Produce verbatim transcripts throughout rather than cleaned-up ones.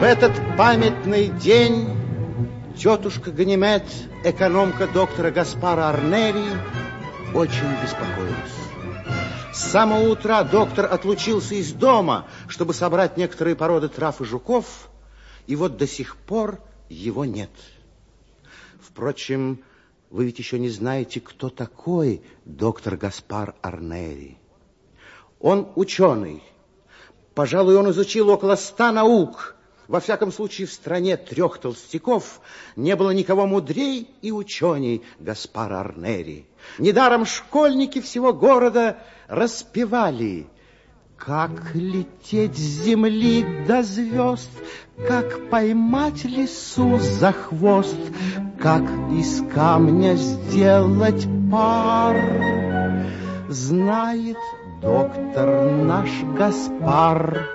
этот памятный день тетушка Ганимед, экономка доктора Гаспара Арнери, очень беспокоилась. С самого утра доктор отлучился из дома, чтобы собрать некоторые породы трав и жуков, и вот до сих пор его нет. Впрочем, вы ведь еще не знаете, кто такой доктор Гаспар Арнери. Он ученый. Пожалуй, он изучил около ста наук. Во всяком случае, в стране трех толстяков не было никого мудрей и ученей Гаспара Арнери. Недаром школьники всего города распевали: как лететь с земли до звезд, как поймать лису за хвост, как из камня сделать пар. Знает доктор наш Гаспар.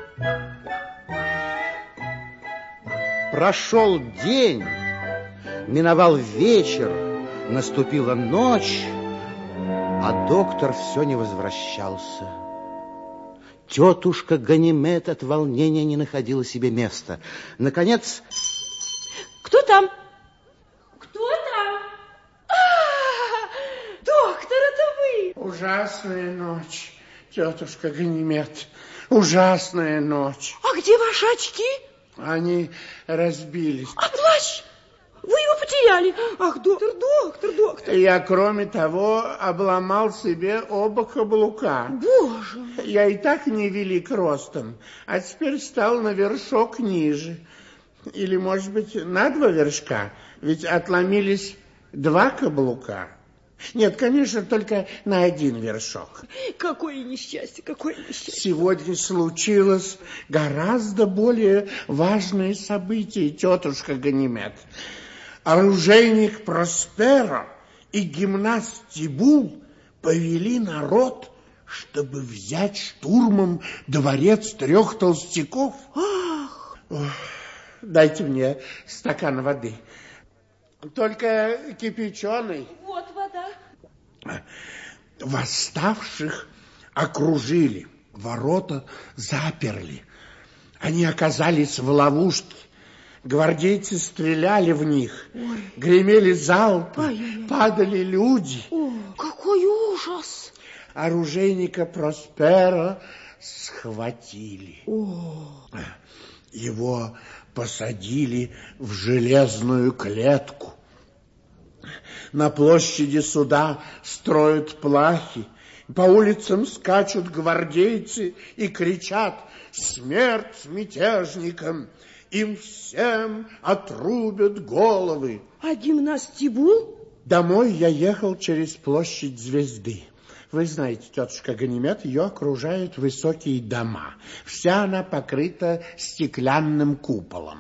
Прошел день, миновал вечер, наступила ночь, а доктор все не возвращался. Тетушка Ганимед от волнения не находила себе места. Наконец... Кто там? Кто там? А, доктор, это вы! Ужасная ночь, тетушка Ганимед. Ужасная ночь. А где ваши очки? Они разбились. А плащ? Вы его потеряли. Ах, доктор, доктор, доктор. Я, кроме того, обломал себе оба каблука. Боже. Я и так невелик ростом, а теперь стал на вершок ниже. Или, может быть, на два вершка, ведь отломились два каблука. Нет, конечно, только на один вершок. Какое несчастье, какое несчастье. Сегодня случилось гораздо более важное событие, тетушка Ганимед. Оружейник Просперо и гимнаст Тибул повели народ, чтобы взять штурмом дворец трех толстяков. Ах! Ох, дайте мне стакан воды. Только кипяченый. Вот вода. Восставших окружили, ворота заперли. Они оказались в ловушке. Гвардейцы стреляли в них. Ой. Гремели залпы, Ой-ой-ой. Падали люди. О, какой ужас! Оружейника Просперо схватили. О. Его посадили в железную клетку. На площади суда строят плахи, по улицам скачут гвардейцы и кричат: смерть мятежникам, им всем отрубят головы. А гимнаст Тибул? Домой я ехал через площадь Звезды. Вы знаете, тетушка Ганимед, ее окружают высокие дома. Вся она покрыта стеклянным куполом.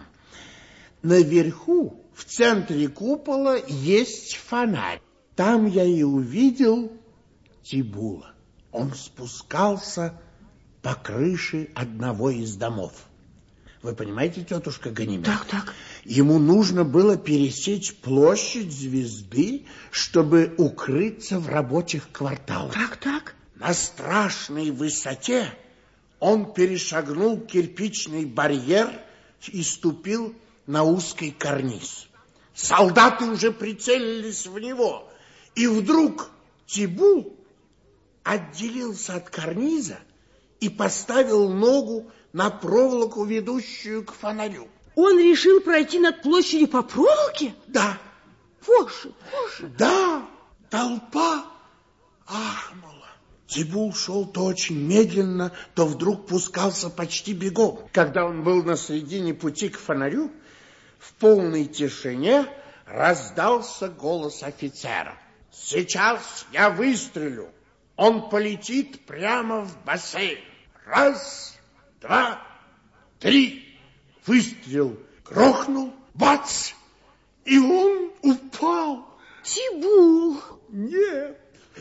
Наверху, в центре купола, есть фонарь. Там я и увидел Тибула. Он спускался по крыше одного из домов. Вы понимаете, тетушка Ганимед? Так, так. Ему нужно было пересечь площадь Звезды, чтобы укрыться в рабочих кварталах. Так, так. На страшной высоте он перешагнул кирпичный барьер и ступил на узкий карниз. Солдаты уже прицелились в него, и вдруг Тибул отделился от карниза и поставил ногу на проволоку, ведущую к фонарю. Он решил пройти над площадью по проволоке? Да. Боже, боже. Да, толпа ахнула. Тибул шел то очень медленно, то вдруг пускался почти бегом. Когда он был на середине пути к фонарю, в полной тишине раздался голос офицера. Сейчас я выстрелю. Он полетит прямо в бассейн. Раз, два, три. Выстрел грохнул, бац, и он упал. Тибул. Нет.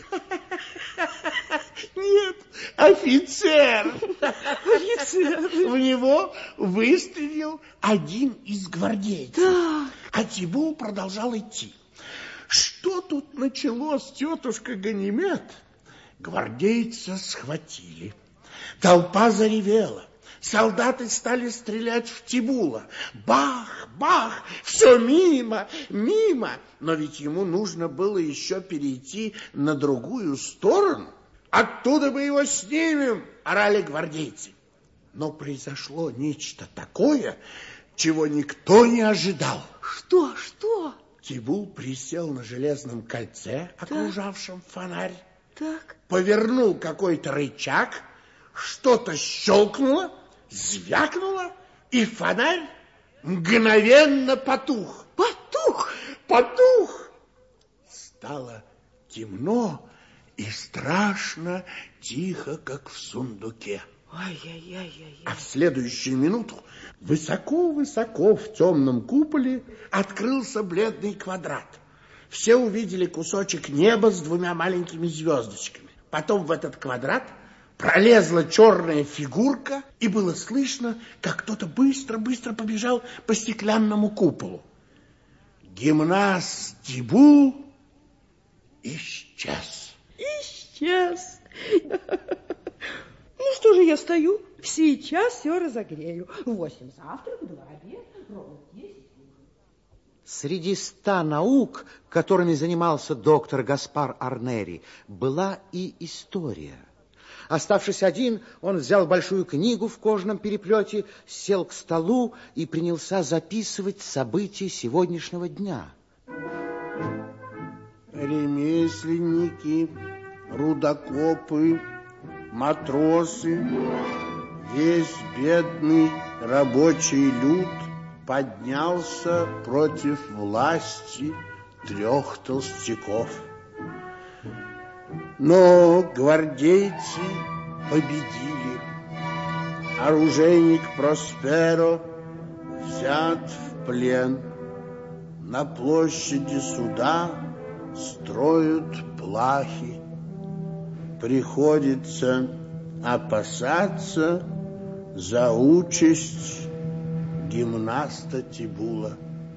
Нет, офицер. Офицер. В него выстрелил один из гвардейцев. Да. А Тибул продолжал идти. Что тут началось, тетушка Ганимед? Гвардейца схватили. Толпа заревела. Солдаты стали стрелять в Тибула. Бах, бах, все мимо, мимо. Но ведь ему нужно было еще перейти на другую сторону. Оттуда мы его снимем, орали гвардейцы. Но произошло нечто такое, чего никто не ожидал. Что, что? Тибул присел на железном кольце, окружавшем так. фонарь. Так. Повернул какой-то рычаг, что-то щелкнуло, звякнуло, и фонарь мгновенно потух. Потух? Потух! Стало темно и страшно тихо, как в сундуке. Ай-яй-яй-яй. А в следующую минуту высоко-высоко в темном куполе открылся бледный квадрат. Все увидели кусочек неба с двумя маленькими звездочками. Потом в этот квадрат пролезла черная фигурка, и было слышно, как кто-то быстро-быстро побежал по стеклянному куполу. Гимнаст Тибул исчез. Исчез. Ну что же я стою? Сейчас все разогрею. Восемь завтрак, два обед, ровно десять. Среди ста наук, которыми занимался доктор Гаспар Арнери, была и история. Оставшись один, он взял большую книгу в кожаном переплете, сел к столу и принялся записывать события сегодняшнего дня. Ремесленники, рудокопы, матросы, весь бедный рабочий люд поднялся против власти трех толстяков. Но гвардейцы победили. Оружейник Просперо взят в плен. На площади суда строят плахи. Приходится опасаться за участь гимнаста Тибула.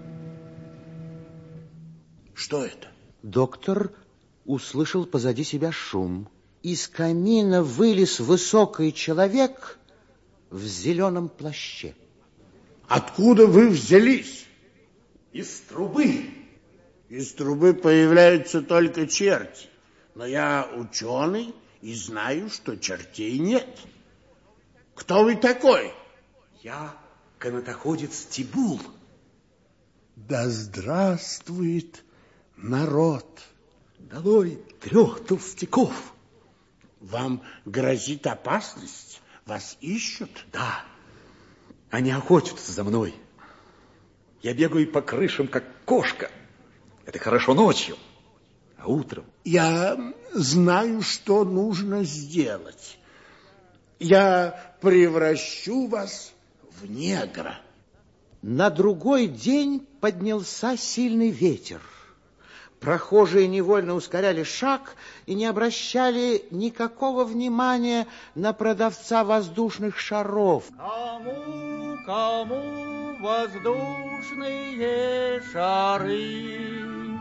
Что это? Доктор услышал позади себя шум. Из камина вылез высокий человек в зеленом плаще. Откуда вы взялись? Из трубы. Из трубы появляются только черти. Но я ученый и знаю, что чертей нет. Кто вы такой? Я канатоходец Тибул. Да здравствует народ! Долой трех толстяков. Вам грозит опасность? Вас ищут? Да, они охотятся за мной. Я бегаю по крышам, как кошка. Это хорошо ночью, а утром... Я знаю, что нужно сделать. Я превращу вас в негра. На другой день поднялся сильный ветер. Прохожие невольно ускоряли шаг и не обращали никакого внимания на продавца воздушных шаров. Кому, кому воздушные шары,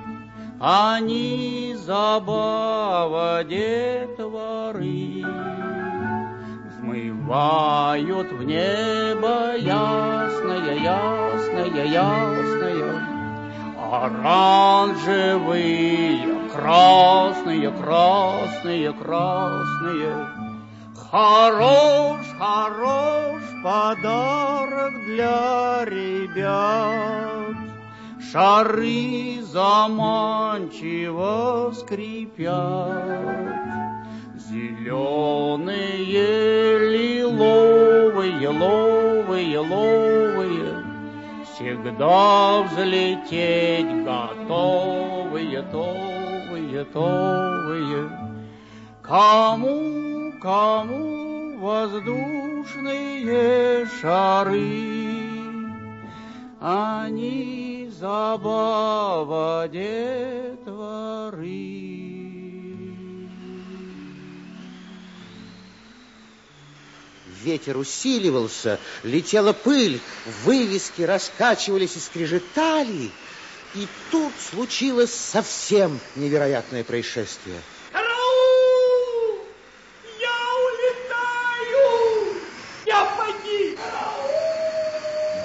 они забава детворы, взмывают в небо ясное, ясное, ясное. Оранжевые, красные, красные, красные. Хорош, хорош подарок для ребят. Шары заманчиво скрипят. Зеленые, лиловые, ловые, ловые. Всегда взлететь готовые, товые, товые. Кому, кому воздушные шары, они забава детворы. Ветер усиливался, летела пыль, вывески раскачивались и скрежетали. И тут случилось совсем невероятное происшествие. Караул! Я улетаю! Я погиб!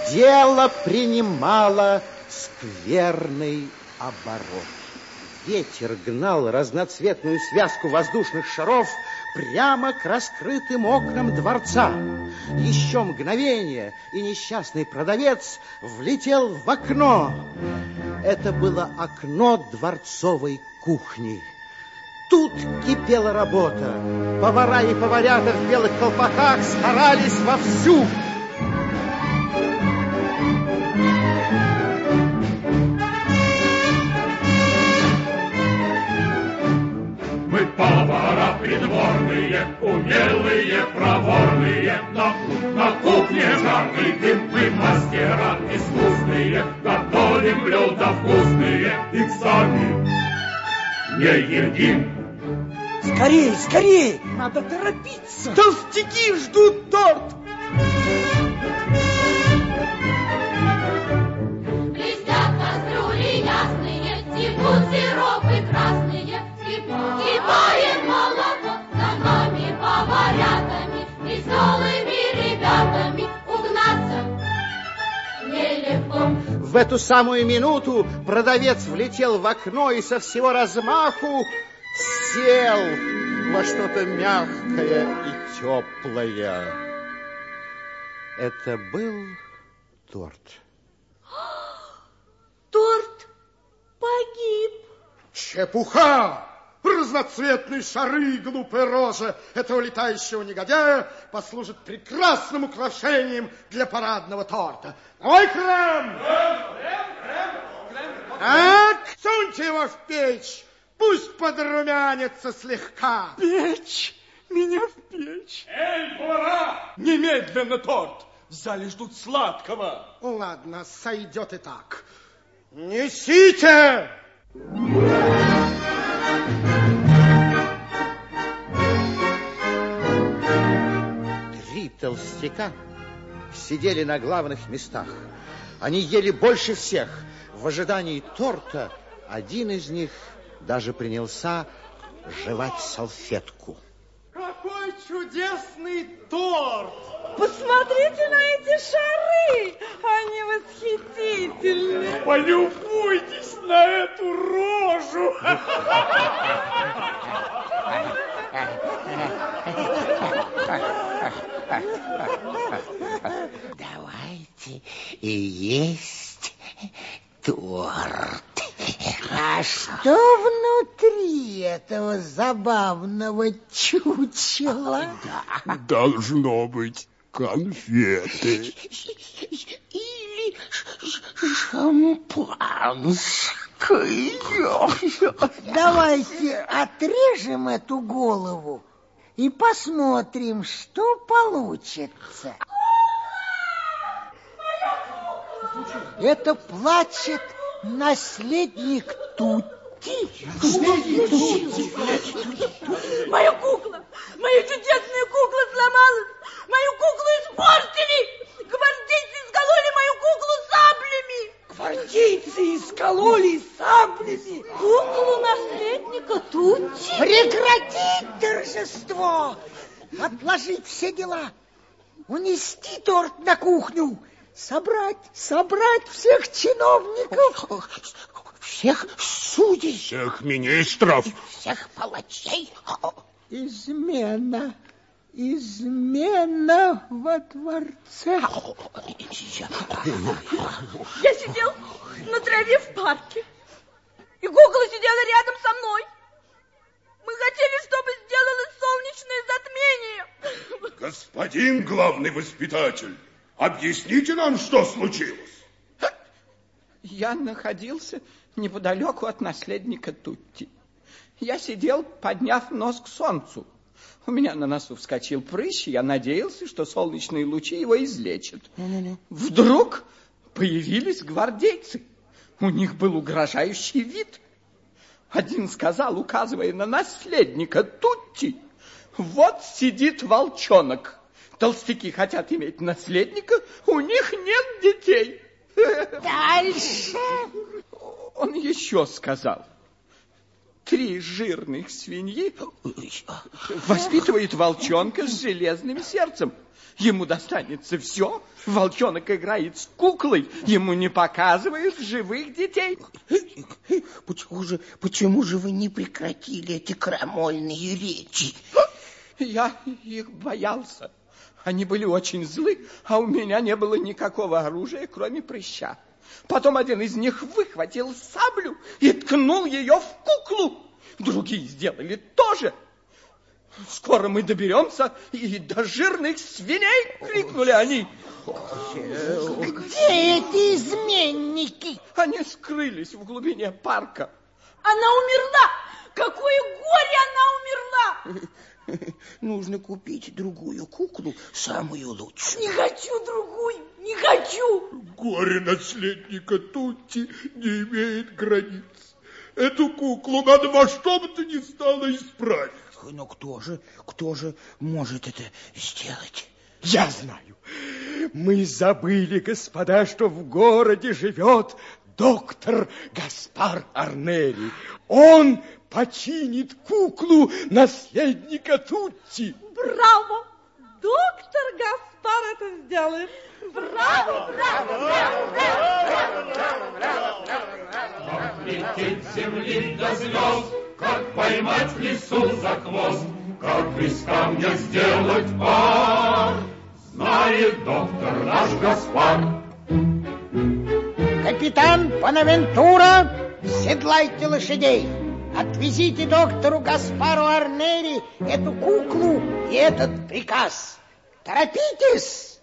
дело принимало скверный оборот. Ветер гнал разноцветную связку воздушных шаров прямо к раскрытым окнам дворца. Еще мгновение, и несчастный продавец влетел в окно. Это было окно дворцовой кухни. Тут кипела работа. Повара и поварята в белых колпаках старались вовсю. Мы повара придворные, умелые, проворные, на, на кухне жаркий дым, мы мастера искусные, готовим блюда вкусные, их сами не едим. Скорей, скорей! Надо торопиться! Толстяки ждут торт! Блестят кастрюли ясные, текут сиропы красные, кипает молоко за нами поварятами, веселыми ребятами угнаться нелегко. В эту самую минуту продавец влетел в окно и со всего размаху сел во что-то мягкое и теплое. Это был торт. Торт погиб. Чепуха! Разноцветные шары и глупая рожа этого летающего негодяя послужат прекрасным украшением для парадного торта. Ой, крем! Крем, крем, крем! Так, суньте его в печь. Пусть подрумянится слегка. Печь! Меня в печь! Эй, повара! Немедленно торт! В зале ждут сладкого. Ладно, сойдет и так. Несите! Три толстяка сидели на главных местах. Они ели больше всех. В ожидании торта один из них даже принялся жевать салфетку. Какой чудесный торт! Посмотрите на эти шары! Они восхитительны! Полюбуйтесь на эту рожу! Давайте и есть торт. А что внутри этого забавного чучела? Должно быть конфеты. Или шампанское. Давайте отрежем эту голову и посмотрим, что получится. Это плачет наследник Тутти. Моя кукла! Моя чудесная кукла сломалась! Мою куклу испортили! Гвардейцы искололи мою куклу саблями! Гвардейцы искололи саблями! Куклу наследника Тутти? Прекратить торжество! Отложить все дела! Унести торт на кухню! Собрать, собрать всех чиновников, всех судей, Всех министров, всех палачей. Измена, измена во дворце. Я сидел на траве в парке, и кукла сидела рядом со мной. Мы хотели, чтобы сделалось солнечное затмение. господин главный воспитатель, объясните нам, что случилось. Я находился неподалеку от наследника Тутти. Я сидел, подняв нос к солнцу. У меня на носу вскочил прыщ, и я надеялся, что солнечные лучи его излечат. Не-не-не. Вдруг появились гвардейцы. У них был угрожающий вид. Один сказал, указывая на наследника Тутти: вот сидит волчонок. Толстяки хотят иметь наследника, у них нет детей. Дальше. Он еще сказал: три жирных свиньи воспитывает волчонка с железным сердцем. Ему достанется все. Волчонок играет с куклой. Ему не показывают живых детей. Почему же, почему же вы не прекратили эти крамольные речи? Я их боялся. Они были очень злы, а у меня не было никакого оружия, кроме прыща. Потом один из них выхватил саблю и ткнул ее в куклу. Другие сделали то же. Скоро мы доберемся и до жирных свиней, крикнули они. Где эти изменники? Они скрылись в глубине парка. Она умерла! Какое горе, она умерла! Нужно купить другую куклу, самую лучшую. Не хочу другую, не хочу. Горе наследника Тутти не имеет границ. Эту куклу надо во что бы то ни стало исправить. Но кто же, кто же может это сделать? Я знаю. Мы забыли, господа, что в городе живет доктор Гаспар Арнери. Он починит куклу наследника Тутти. Браво! Доктор Гаспар это сделает. Браво, браво, браво, браво, браво, браво, браво. Как лететь с земли до звезд, как поймать в лесу за хвост, как из камня сделать пар, знает доктор наш Гаспар. Капитан Бонавентура, седлайте лошадей. Отвезите доктору Гаспару Арнери эту куклу и этот приказ. Торопитесь!